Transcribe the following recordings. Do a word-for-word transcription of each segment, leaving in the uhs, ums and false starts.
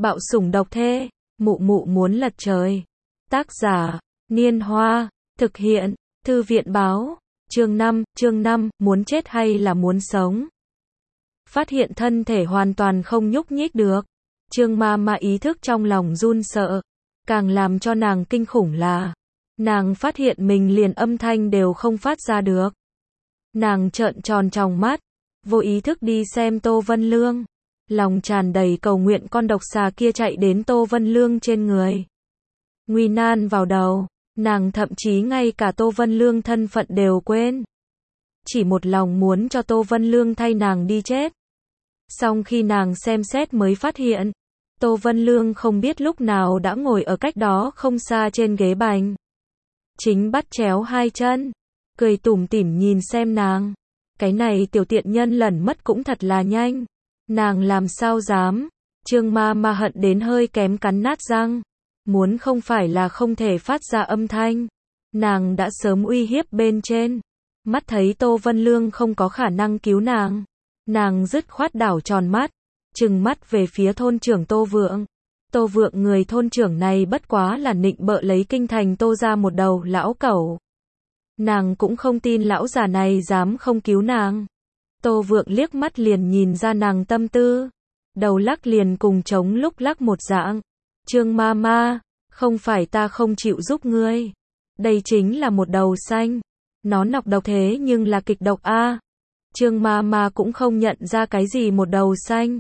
Bạo sủng độc thế, mụ mụ muốn lật trời. Tác giả, Niên Hoa, thực hiện, Thư viện báo, chương năm, chương năm, muốn chết hay là muốn sống? Phát hiện thân thể hoàn toàn không nhúc nhích được. Trương Ma Ma ý thức trong lòng run sợ. Càng làm cho nàng kinh khủng là, nàng phát hiện mình liền âm thanh đều không phát ra được. Nàng trợn tròn tròng mắt, vô ý thức đi xem Tô Vân Lương. Lòng tràn đầy cầu nguyện con độc xà kia chạy đến Tô Vân Lương trên người. Nguy nan vào đầu, nàng thậm chí ngay cả Tô Vân Lương thân phận đều quên. Chỉ một lòng muốn cho Tô Vân Lương thay nàng đi chết. Xong khi nàng xem xét mới phát hiện, Tô Vân Lương không biết lúc nào đã ngồi ở cách đó không xa trên ghế bành. Chính bắt chéo hai chân, cười tủm tỉm nhìn xem nàng. Cái này tiểu tiện nhân lẩn mất cũng thật là nhanh. Nàng làm sao dám, Trương Ma Ma hận đến hơi kém cắn nát răng. Muốn không phải là không thể phát ra âm thanh, nàng đã sớm uy hiếp bên trên. Mắt thấy Tô Vân Lương không có khả năng cứu nàng, nàng dứt khoát đảo tròn mắt, trừng mắt về phía thôn trưởng Tô Vượng. Tô Vượng người thôn trưởng này bất quá là nịnh bợ lấy kinh thành Tô ra một đầu lão cẩu. Nàng cũng không tin lão già này dám không cứu nàng. Tô Vượng liếc mắt liền nhìn ra nàng tâm tư, đầu lắc liền cùng trống lúc lắc một dạng. Trương Ma Ma, không phải ta không chịu giúp ngươi. Đây chính là một đầu xanh. Nó nọc độc thế nhưng là kịch độc a. Trương Ma Ma cũng không nhận ra cái gì một đầu xanh.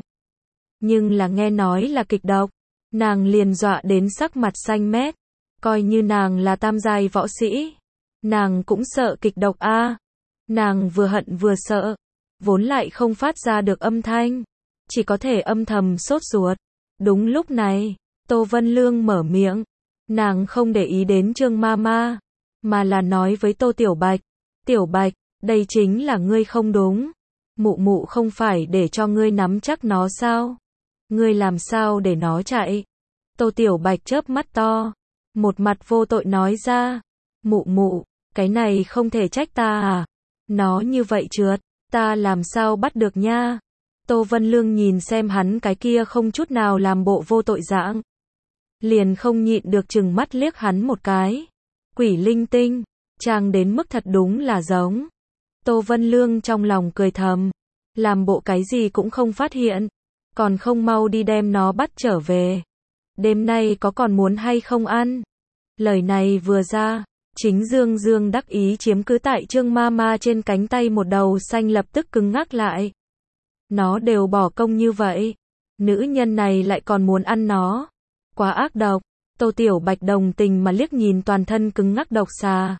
Nhưng là nghe nói là kịch độc, nàng liền dọa đến sắc mặt xanh mét. Coi như nàng là tam giai võ sĩ, nàng cũng sợ kịch độc a. Nàng vừa hận vừa sợ, vốn lại không phát ra được âm thanh, chỉ có thể âm thầm sốt ruột. Đúng lúc này, Tô Vân Lương mở miệng, nàng không để ý đến Trương Ma Ma, mà là nói với Tô Tiểu Bạch, Tiểu Bạch, đây chính là ngươi không đúng. Mụ mụ không phải để cho ngươi nắm chắc nó sao? Ngươi làm sao để nó chạy? Tô Tiểu Bạch chớp mắt to, một mặt vô tội nói ra, mụ mụ, cái này không thể trách ta à? Nó như vậy trượt, ta làm sao bắt được nha? Tô Vân Lương nhìn xem hắn cái kia không chút nào làm bộ vô tội dạng, liền không nhịn được chừng mắt liếc hắn một cái. Quỷ linh tinh, chàng đến mức thật đúng là giống. Tô Vân Lương trong lòng cười thầm, làm bộ cái gì cũng không phát hiện, còn không mau đi đem nó bắt trở về. Đêm nay có còn muốn hay không ăn? Lời này vừa ra, chính Dương Dương đắc ý chiếm cứ tại Trương Ma Ma trên cánh tay một đầu xanh lập tức cứng ngắc lại. Nó đều bỏ công như vậy, nữ nhân này lại còn muốn ăn nó. Quá ác độc. Tô Tiểu Bạch đồng tình mà liếc nhìn toàn thân cứng ngắc độc xà.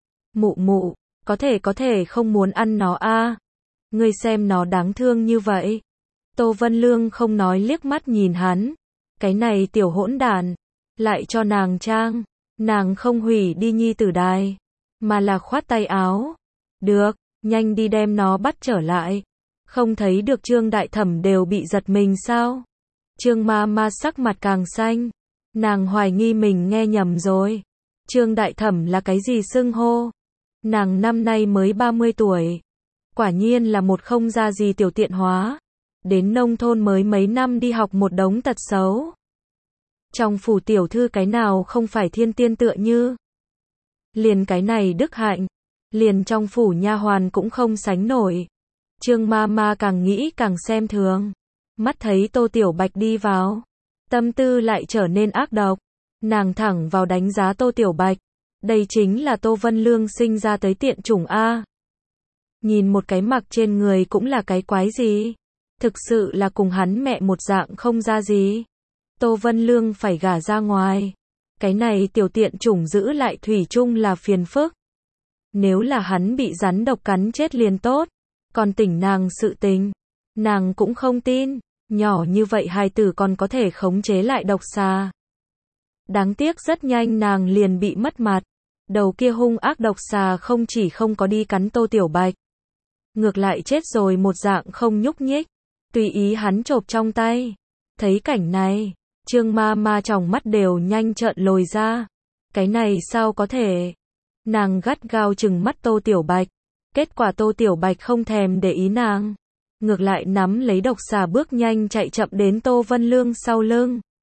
Mụ mụ, có thể có thể không muốn ăn nó a. Ngươi xem nó đáng thương như vậy. Tô Vân Lương không nói liếc mắt nhìn hắn. Cái này tiểu hỗn đản, lại cho nàng trang. Nàng không hủy đi nhi tử đài, mà là khoát tay áo. Được, nhanh đi đem nó bắt trở lại. Không thấy được Trương Đại Thẩm đều bị giật mình sao? Trương Ma Ma sắc mặt càng xanh. Nàng hoài nghi mình nghe nhầm rồi. Trương Đại Thẩm là cái gì xưng hô? Nàng năm nay mới ba mươi tuổi. Quả nhiên là một không ra gì tiểu tiện hóa. Đến nông thôn mới mấy năm đi học một đống tật xấu. Trong phủ tiểu thư cái nào không phải thiên tiên tựa như. Liền cái này đức hạnh, liền trong phủ nha hoàn cũng không sánh nổi. Trương Ma Ma càng nghĩ càng xem thường. Mắt thấy Tô Tiểu Bạch đi vào, tâm tư lại trở nên ác độc. Nàng thẳng vào đánh giá Tô Tiểu Bạch. Đây chính là Tô Vân Lương sinh ra tới tiện chủng A. Nhìn một cái mặc trên người cũng là cái quái gì. Thực sự là cùng hắn mẹ một dạng không ra gì. Tô Vân Lương phải gả ra ngoài. Cái này tiểu tiện chủng giữ lại thủy chung là phiền phức. Nếu là hắn bị rắn độc cắn chết liền tốt. Còn tỉnh nàng sự tình, nàng cũng không tin. Nhỏ như vậy hài tử còn có thể khống chế lại độc xà. Đáng tiếc rất nhanh nàng liền bị mất mặt. Đầu kia hung ác độc xà không chỉ không có đi cắn Tô Tiểu Bạch, ngược lại chết rồi một dạng không nhúc nhích, tùy ý hắn chộp trong tay. Thấy cảnh này, Trương Ma Ma tròng mắt đều nhanh trợn lồi ra. Cái này sao có thể? Nàng gắt gao chừng mắt Tô Tiểu Bạch. Kết quả Tô Tiểu Bạch không thèm để ý nàng, ngược lại nắm lấy độc xà bước nhanh chạy chậm đến Tô Vân Lương sau lưng.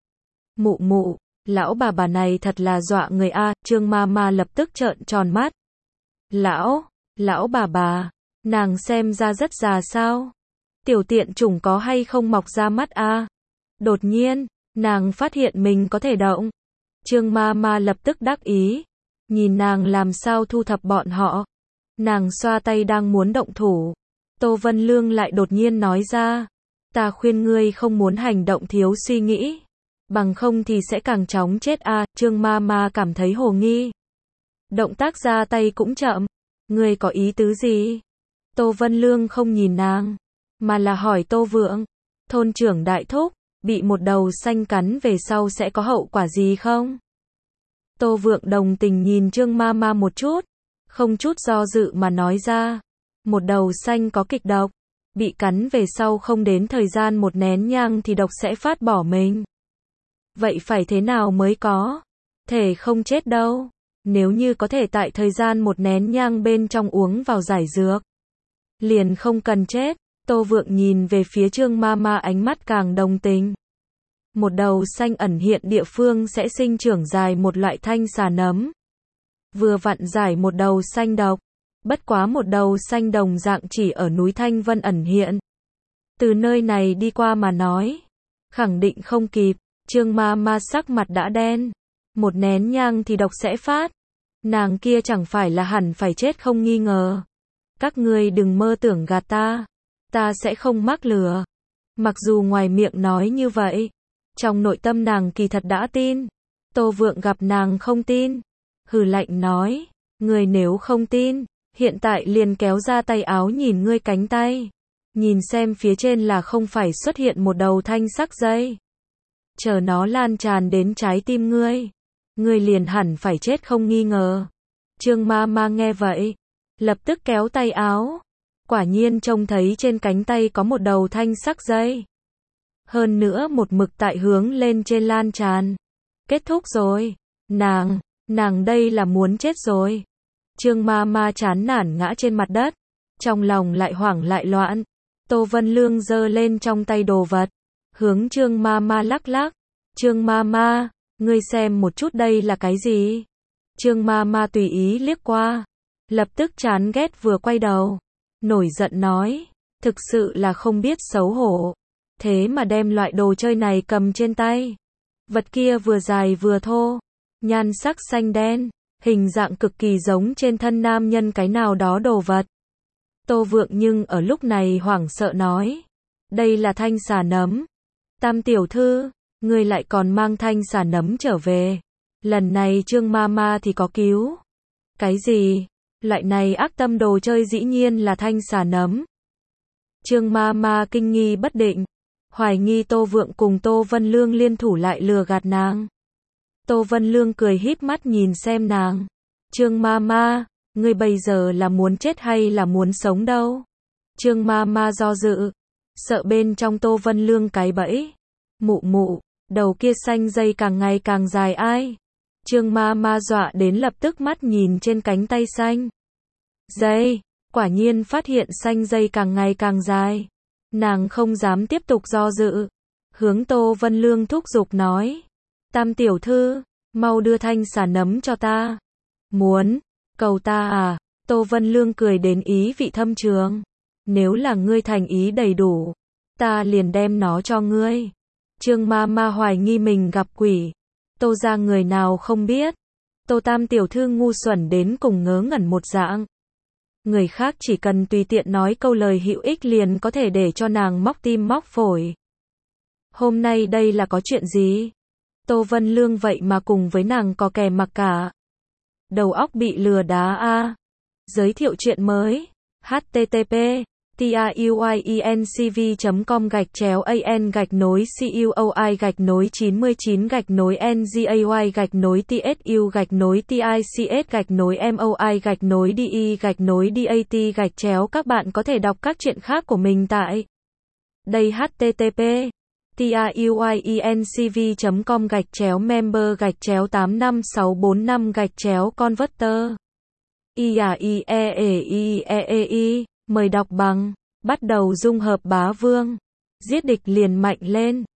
Mụ mụ, lão bà bà này thật là dọa người a, Trương ma ma lập tức trợn tròn mắt. Lão, lão bà bà, nàng xem ra rất già sao? Tiểu tiện chủng có hay không mọc ra mắt a? Đột nhiên, nàng phát hiện mình có thể động. Trương ma ma lập tức đắc ý, nhìn nàng làm sao thu thập bọn họ. Nàng xoa tay đang muốn động thủ. Tô Vân Lương lại đột nhiên nói ra, ta khuyên ngươi không muốn hành động thiếu suy nghĩ, bằng không thì sẽ càng chóng chết a. Trương ma ma cảm thấy hồ nghi. Động tác ra tay cũng chậm. Ngươi có ý tứ gì? Tô Vân Lương không nhìn nàng, mà là hỏi Tô Vượng. Thôn trưởng đại thúc, bị một đầu xanh cắn về sau sẽ có hậu quả gì không? Tô Vượng đồng tình nhìn Trương ma ma một chút, không chút do dự mà nói ra. Một đầu xanh có kịch độc, bị cắn về sau không đến thời gian một nén nhang thì độc sẽ phát bỏ mình. Vậy phải thế nào mới có thể không chết đâu? Nếu như có thể tại thời gian một nén nhang bên trong uống vào giải dược, liền không cần chết. Tô Vượng nhìn về phía Trương ma ma ánh mắt càng đồng tình. Một đầu xanh ẩn hiện địa phương sẽ sinh trưởng dài một loại thanh xà nấm. Vừa vặn giải một đầu xanh độc. Bất quá một đầu xanh đồng dạng chỉ ở núi Thanh Vân ẩn hiện. Từ nơi này đi qua mà nói, khẳng định không kịp. Trương ma ma sắc mặt đã đen. Một nén nhang thì độc sẽ phát. Nàng kia chẳng phải là hẳn phải chết không nghi ngờ. Các ngươi đừng mơ tưởng gạt ta. Ta sẽ không mắc lừa. Mặc dù ngoài miệng nói như vậy, trong nội tâm nàng kỳ thật đã tin. Tô Vượng gặp nàng không tin, hừ lạnh nói, ngươi nếu không tin, hiện tại liền kéo ra tay áo nhìn ngươi cánh tay. Nhìn xem phía trên là không phải xuất hiện một đầu thanh sắc dây. Chờ nó lan tràn đến trái tim ngươi. Ngươi liền hẳn phải chết không nghi ngờ. Trương ma ma nghe vậy, lập tức kéo tay áo. Quả nhiên trông thấy trên cánh tay có một đầu thanh sắc dây. Hơn nữa một mực tại hướng lên trên lan tràn. Kết thúc rồi. Nàng, nàng đây là muốn chết rồi. Trương ma ma chán nản ngã trên mặt đất. Trong lòng lại hoảng lại loạn. Tô Vân Lương giơ lên trong tay đồ vật. Hướng Trương ma ma lắc lắc. Trương ma ma, ngươi xem một chút đây là cái gì? Trương ma ma tùy ý liếc qua. Lập tức chán ghét vừa quay đầu. Nổi giận nói. Thực sự là không biết xấu hổ. Thế mà đem loại đồ chơi này cầm trên tay. Vật kia vừa dài vừa thô. Nhan sắc xanh đen. Hình dạng cực kỳ giống trên thân nam nhân cái nào đó đồ vật. Tô Vượng nhưng ở lúc này hoảng sợ nói. Đây là thanh xà nấm. Tam tiểu thư, ngươi lại còn mang thanh xà nấm trở về. Lần này Trương ma ma thì có cứu. Cái gì? Loại này ác tâm đồ chơi dĩ nhiên là thanh xà nấm. Trương ma ma kinh nghi bất định. Hoài nghi Tô Vượng cùng Tô Vân Lương liên thủ lại lừa gạt nàng. Tô Vân Lương cười híp mắt nhìn xem nàng. Trương ma ma, ngươi bây giờ là muốn chết hay là muốn sống đâu? Trương ma ma do dự. Sợ bên trong Tô Vân Lương cái bẫy. Mụ mụ, đầu kia xanh dây càng ngày càng dài ai? Trương ma ma dọa đến lập tức mắt nhìn trên cánh tay xanh dây. Quả nhiên phát hiện xanh dây càng ngày càng dài. Nàng không dám tiếp tục do dự. Hướng Tô Vân Lương thúc giục nói. Tam tiểu thư, mau đưa thanh xà nấm cho ta. Muốn, cầu ta à? Tô Vân Lương cười đến ý vị thâm trường. Nếu là ngươi thành ý đầy đủ, ta liền đem nó cho ngươi. Trương ma ma hoài nghi mình gặp quỷ. Tô ra người nào không biết. Tô tam tiểu thư ngu xuẩn đến cùng ngớ ngẩn một dạng. Người khác chỉ cần tùy tiện nói câu lời hữu ích liền có thể để cho nàng móc tim móc phổi. Hôm nay đây là có chuyện gì? Tô Vân Lương vậy mà cùng với nàng có kè mặc cả. Đầu óc bị lừa đá a. Giới thiệu chuyện mới. http tuyencv chấm com gạch chéo an gạch nối cuoi gạch nối chín mươi chín gạch nối ngay gạch nối tsu gạch nối tics gạch nối moi gạch nối de gạch nối dat gạch chéo. Các bạn có thể đọc các chuyện khác của mình tại đây. http tuyencv chấm com gạch chéo member gạch chéo tám năm sáu bốn năm gạch chéo converter. i a i e e i e e i. Mời đọc bằng. Bắt đầu dung hợp bá vương. Giết địch liền mạnh lên.